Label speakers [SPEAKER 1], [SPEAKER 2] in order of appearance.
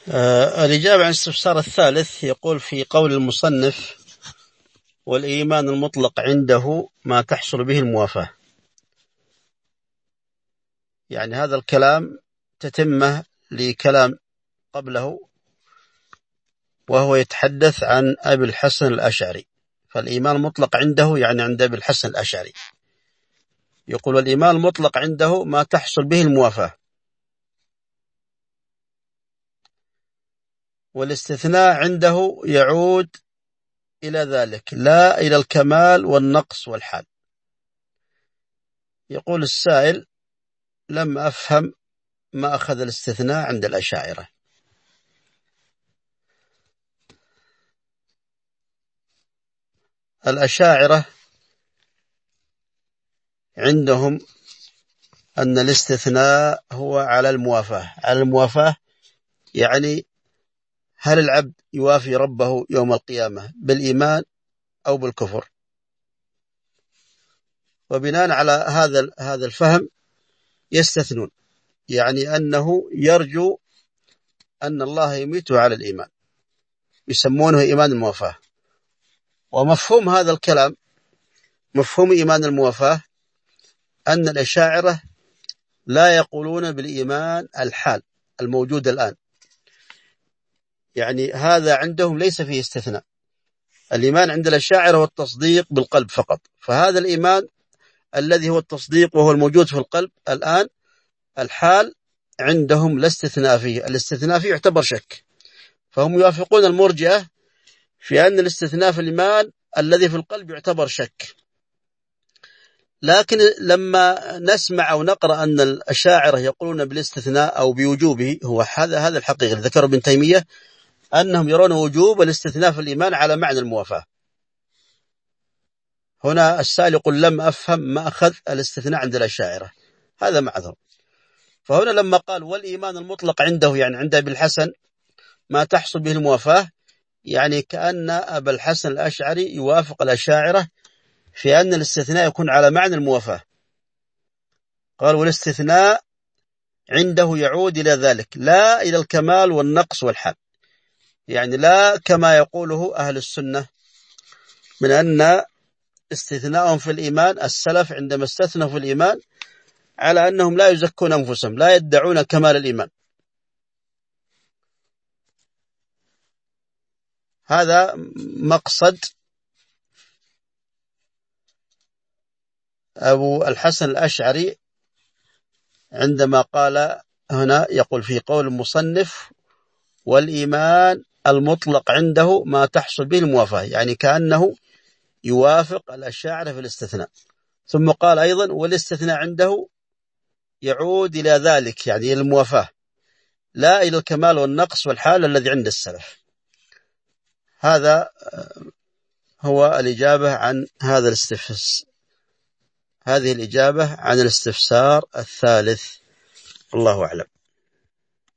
[SPEAKER 1] الإجابة عن الاستفسار الثالث يقول في قول المصنف: والإيمان المطلق عنده ما تحصل به الموافاة. يعني هذا الكلام تتمة لكلام قبله، وهو يتحدث عن أبي الحسن الأشعري. فالإيمان المطلق عنده يعني عند أبي الحسن الأشعري، يقول: والإيمان المطلق عنده ما تحصل به الموافاة، والاستثناء عنده يعود إلى ذلك لا إلى الكمال والنقص والحال. يقول السائل: لم أفهم ما أخذ الاستثناء عند الأشاعرة. الأشاعرة عندهم أن الاستثناء هو على الموافاة. على الموافاة يعني هل العبد يوافي ربه يوم القيامة بالإيمان أو بالكفر؟ وبناء على هذا الفهم يستثنون، يعني أنه يرجو أن الله يميته على الإيمان، يسمونه إيمان الموافاة. ومفهوم هذا الكلام، مفهوم إيمان الموافاة، أن الأشاعرة لا يقولون بالإيمان الحال الموجود الآن، يعني هذا عندهم ليس فيه استثناء. الإيمان عند الأشاعرة هو التصديق بالقلب فقط، فهذا الإيمان الذي هو التصديق وهو الموجود في القلب الآن، الحال عندهم لا استثناء فيه. الاستثناء فيه يعتبر شك، فهم يوافقون المرجئة في أن الاستثناء في الإيمان الذي في القلب يعتبر شك. لكن لما نسمع أو نقرأ أن الأشاعرة يقولون بالاستثناء أو بوجوبه، هو هذا الحقيقة. ذكر ابن تيمية أنهم يرون وجوب الاستثناء في الإيمان على معنى الموافاة. هنا السائل يقول: لم أفهم ما أخذ الاستثناء عند الأشاعرة، هذا معذور. فهنا لما قال والإيمان المطلق عنده، يعني عند أبي الحسن ما تحصل به الموافاة، يعني كأن أبا الحسن الأشعري يوافق الأشاعرة في أن الاستثناء يكون على معنى الموافاة. قال: والاستثناء عنده يعود إلى ذلك لا إلى الكمال والنقص والحال، يعني لا كما يقوله أهل السنة من أن استثناءهم في الإيمان، السلف عندما استثنوا في الإيمان على أنهم لا يزكون أنفسهم، لا يدعون كمال الإيمان. هذا مقصد أبو الحسن الأشعري عندما قال هنا، يقول في قول المصنف: والإيمان المطلق عنده ما تحصل به الموافاة، يعني كأنه يوافق الأشاعرة في الاستثناء. ثم قال أيضا: والاستثناء عنده يعود إلى ذلك، يعني إلى الموافاة، لا إلى الكمال والنقص والحال الذي عند السلف. هذا هو الإجابة عن هذه الإجابة عن الاستفسار الثالث. الله أعلم.